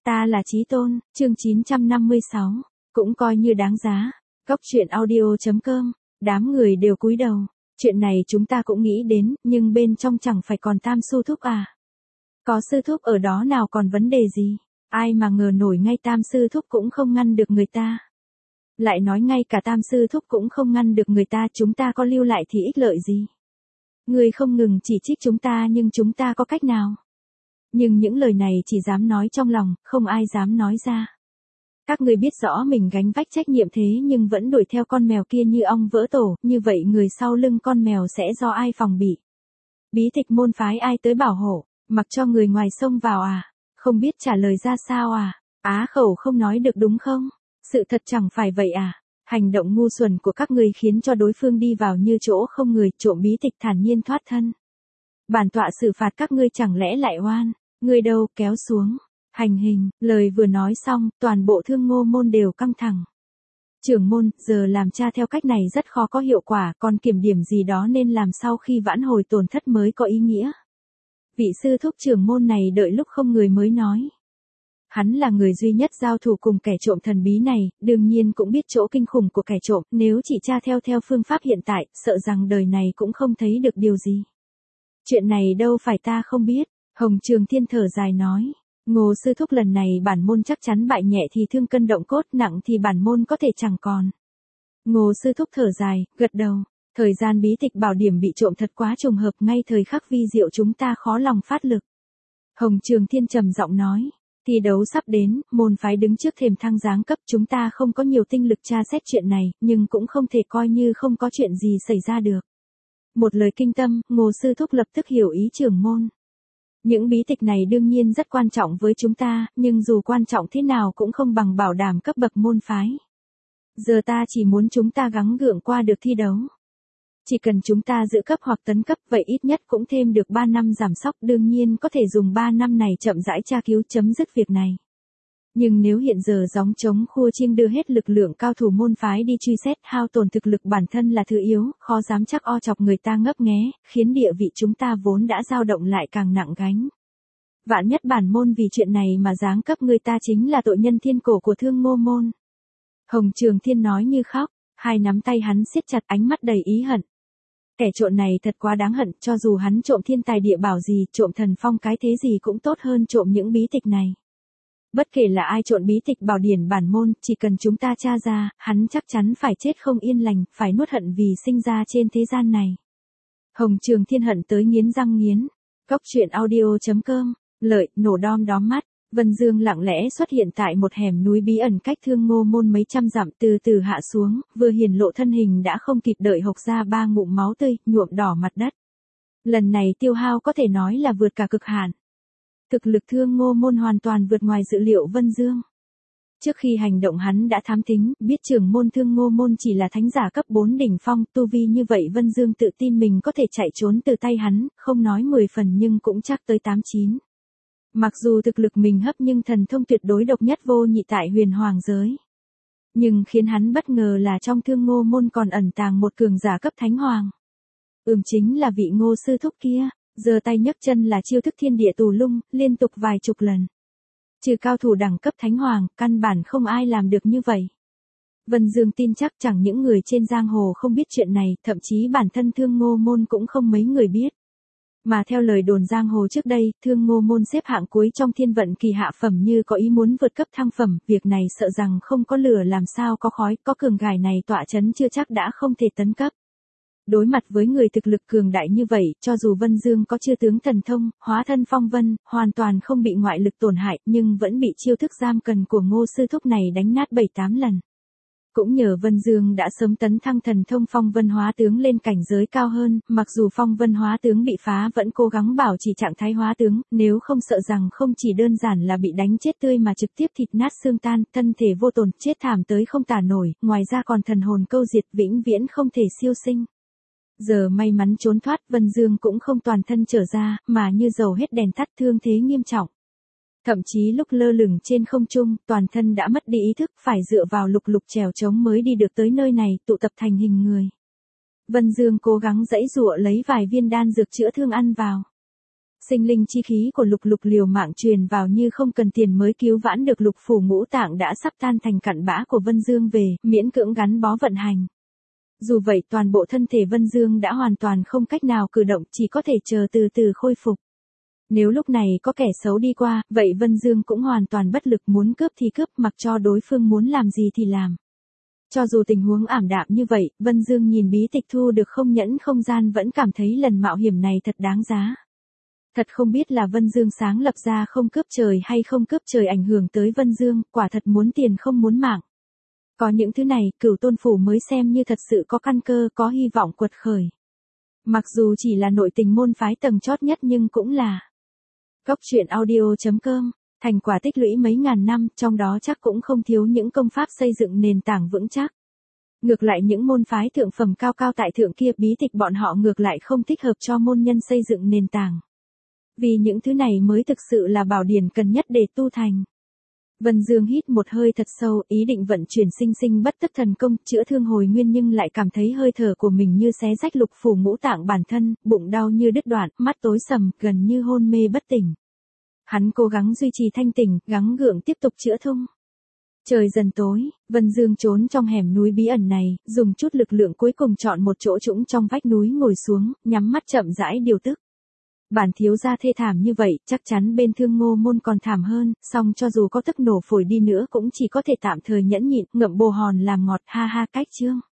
Ta là Chí Tôn, chương 956, cũng coi như đáng giá. Cốc truyện audio.com, đám người đều cúi đầu. Chuyện này chúng ta cũng nghĩ đến, nhưng bên trong chẳng phải còn Tam Sư Thúc à? Có Sư Thúc ở đó nào còn vấn đề gì? Ai mà ngờ nổi ngay Tam Sư Thúc cũng không ngăn được người ta. Lại nói ngay cả Tam Sư Thúc cũng không ngăn được người ta, chúng ta có lưu lại thì ích lợi gì? Người không ngừng chỉ trích chúng ta nhưng chúng ta có cách nào? Nhưng những lời này chỉ dám nói trong lòng, không ai dám nói ra. Các người biết rõ mình gánh vác trách nhiệm thế nhưng vẫn đuổi theo con mèo kia như ong vỡ tổ, như vậy người sau lưng con mèo sẽ do ai phòng bị? Bí tịch môn phái ai tới bảo hộ, mặc cho người ngoài xông vào à? Không biết trả lời ra sao à? Á khẩu không nói được đúng không? Sự thật chẳng phải vậy à? Hành động ngu xuẩn của các người khiến cho đối phương đi vào như chỗ không người, trộm bí tịch thản nhiên thoát thân. Bản tọa xử phạt các ngươi chẳng lẽ lại oan? Ngươi đâu, kéo xuống. Hành hình, lời vừa nói xong, toàn bộ Thương Ngô môn đều căng thẳng. Trưởng môn, giờ làm cha theo cách này rất khó có hiệu quả, còn kiểm điểm gì đó nên làm sau khi vãn hồi tổn thất mới có ý nghĩa. Vị sư thúc trưởng môn này đợi lúc không người mới nói. Hắn là người duy nhất giao thủ cùng kẻ trộm thần bí này, đương nhiên cũng biết chỗ kinh khủng của kẻ trộm, nếu chỉ tra theo phương pháp hiện tại, sợ rằng đời này cũng không thấy được điều gì. Chuyện này đâu phải ta không biết, Hồng Trường Thiên thở dài nói. Ngô sư thúc lần này bản môn chắc chắn bại, nhẹ thì thương cân động cốt, nặng thì bản môn có thể chẳng còn. Ngô sư thúc thở dài, gật đầu. Thời gian bí tịch bảo điểm bị trộm thật quá trùng hợp, ngay thời khắc vi diệu chúng ta khó lòng phát lực. Hồng Trường Thiên trầm giọng nói. Thi đấu sắp đến, môn phái đứng trước thềm thăng giáng cấp, chúng ta không có nhiều tinh lực tra xét chuyện này, nhưng cũng không thể coi như không có chuyện gì xảy ra được. Một lời kinh tâm, Ngô sư thúc lập tức hiểu ý trưởng môn. Những bí tịch này đương nhiên rất quan trọng với chúng ta, nhưng dù quan trọng thế nào cũng không bằng bảo đảm cấp bậc môn phái. Giờ ta chỉ muốn chúng ta gắng gượng qua được thi đấu. Chỉ cần chúng ta giữ cấp hoặc tấn cấp, vậy ít nhất cũng thêm được 3 năm giảm sóc, đương nhiên có thể dùng 3 năm này chậm rãi tra cứu chấm dứt việc này. Nhưng nếu hiện giờ gióng trống khua chiêng đưa hết lực lượng cao thủ môn phái đi truy xét, hao tổn thực lực bản thân là thứ yếu, khó dám chắc o chọc người ta ngấp nghé, khiến địa vị chúng ta vốn đã dao động lại càng nặng gánh. Vạn nhất bản môn vì chuyện này mà giáng cấp người ta chính là tội nhân thiên cổ của Thương Ngô môn. Hồng Trường Thiên nói như khóc, hai nắm tay hắn siết chặt, ánh mắt đầy ý hận. Kẻ trộm này thật quá đáng hận, cho dù hắn trộm thiên tài địa bảo gì, trộm thần phong cái thế gì cũng tốt hơn trộm những bí tịch này. Bất kể là ai trộn bí tịch bảo điển bản môn, chỉ cần chúng ta tra ra, hắn chắc chắn phải chết không yên lành, phải nuốt hận vì sinh ra trên thế gian này. Hồng Trường Thiên hận tới nghiến răng nghiến. Cốc truyện audio.com, lợi, nổ đom đóm mắt. Vân Dương lặng lẽ xuất hiện tại một hẻm núi bí ẩn cách Thương Ngô môn mấy trăm dặm, từ từ hạ xuống, vừa hiển lộ thân hình đã không kịp đợi hộc ra 3 ngụm máu tươi, nhuộm đỏ mặt đất. Lần này tiêu hao có thể nói là vượt cả cực hạn. Thực lực Thương Ngô môn hoàn toàn vượt ngoài dự liệu Vân Dương. Trước khi hành động hắn đã thám thính, biết trưởng môn Thương Ngô môn chỉ là thánh giả cấp 4 đỉnh phong, tu vi như vậy Vân Dương tự tin mình có thể chạy trốn từ tay hắn, không nói 10 phần nhưng cũng chắc tới 8-9. Mặc dù thực lực mình hấp nhưng thần thông tuyệt đối độc nhất vô nhị tại huyền hoàng giới. Nhưng khiến hắn bất ngờ là trong Thương Ngô môn còn ẩn tàng một cường giả cấp thánh hoàng. Chính là vị Ngô sư thúc kia. Giơ tay nhấc chân là chiêu thức thiên địa tù lung, liên tục vài chục lần. Trừ cao thủ đẳng cấp thánh hoàng, căn bản không ai làm được như vậy. Vân Dương tin chắc chẳng những người trên giang hồ không biết chuyện này, thậm chí bản thân Thương Ngô môn cũng không mấy người biết. Mà theo lời đồn giang hồ trước đây, Thương Ngô môn xếp hạng cuối trong thiên vận kỳ hạ phẩm, như có ý muốn vượt cấp thăng phẩm, việc này sợ rằng không có lửa làm sao có khói, có cường gài này tọa chấn chưa chắc đã không thể tấn cấp. Đối mặt với người thực lực cường đại như vậy, cho dù Vân Dương có chư tướng thần thông, hóa thân phong vân, hoàn toàn không bị ngoại lực tổn hại, nhưng vẫn bị chiêu thức giam cần của Ngô sư thúc này đánh nát 7-8 lần. Cũng nhờ Vân Dương đã sớm tấn thăng thần thông phong vân hóa tướng lên cảnh giới cao hơn, mặc dù phong vân hóa tướng bị phá vẫn cố gắng bảo trì trạng thái hóa tướng, nếu không sợ rằng không chỉ đơn giản là bị đánh chết tươi mà trực tiếp thịt nát xương tan, thân thể vô tổn, chết thảm tới không tả nổi, ngoài ra còn thần hồn câu diệt, vĩnh viễn không thể siêu sinh. Giờ may mắn trốn thoát, Vân Dương cũng không toàn thân trở ra, mà như dầu hết đèn tắt, thương thế nghiêm trọng. Thậm chí lúc lơ lửng trên không trung, toàn thân đã mất đi ý thức, phải dựa vào lục lục trèo trống mới đi được tới nơi này, tụ tập thành hình người. Vân Dương cố gắng giãy giụa lấy vài viên đan dược chữa thương ăn vào. Sinh linh chi khí của Lục Lục liều mạng truyền vào như không cần tiền mới cứu vãn được lục phủ ngũ tạng đã sắp tan thành cặn bã của Vân Dương về, miễn cưỡng gắn bó vận hành. Dù vậy toàn bộ thân thể Vân Dương đã hoàn toàn không cách nào cử động, chỉ có thể chờ từ từ khôi phục. Nếu lúc này có kẻ xấu đi qua, vậy Vân Dương cũng hoàn toàn bất lực, muốn cướp thì cướp, mặc cho đối phương muốn làm gì thì làm. Cho dù tình huống ảm đạm như vậy, Vân Dương nhìn bí tịch thu được không nhẫn không gian vẫn cảm thấy lần mạo hiểm này thật đáng giá. Thật không biết là Vân Dương sáng lập ra không cướp trời hay không cướp trời ảnh hưởng tới Vân Dương, quả thật muốn tiền không muốn mạng. Có những thứ này, Cửu Tôn Phủ mới xem như thật sự có căn cơ, có hy vọng quật khởi. Mặc dù chỉ là nội tình môn phái tầng chót nhất nhưng cũng là. Góc truyện audio.com, thành quả tích lũy mấy ngàn năm, trong đó chắc cũng không thiếu những công pháp xây dựng nền tảng vững chắc. Ngược lại những môn phái thượng phẩm cao cao tại thượng kia, bí tịch bọn họ ngược lại không thích hợp cho môn nhân xây dựng nền tảng. Vì những thứ này mới thực sự là bảo điển cần nhất để tu thành. Vân Dương hít một hơi thật sâu, ý định vận chuyển sinh sinh bất tức thần công, chữa thương hồi nguyên, nhưng lại cảm thấy hơi thở của mình như xé rách lục phủ ngũ tạng bản thân, bụng đau như đứt đoạn, mắt tối sầm, gần như hôn mê bất tỉnh. Hắn cố gắng duy trì thanh tỉnh, gắng gượng tiếp tục chữa thương. Trời dần tối, Vân Dương trốn trong hẻm núi bí ẩn này, dùng chút lực lượng cuối cùng chọn một chỗ trũng trong vách núi ngồi xuống, nhắm mắt chậm rãi điều tức. Bản thiếu gia thê thảm như vậy, chắc chắn bên Thương Ngô môn còn thảm hơn, song cho dù có tức nổ phổi đi nữa cũng chỉ có thể tạm thời nhẫn nhịn, ngậm bồ hòn làm ngọt, ha ha cách chương.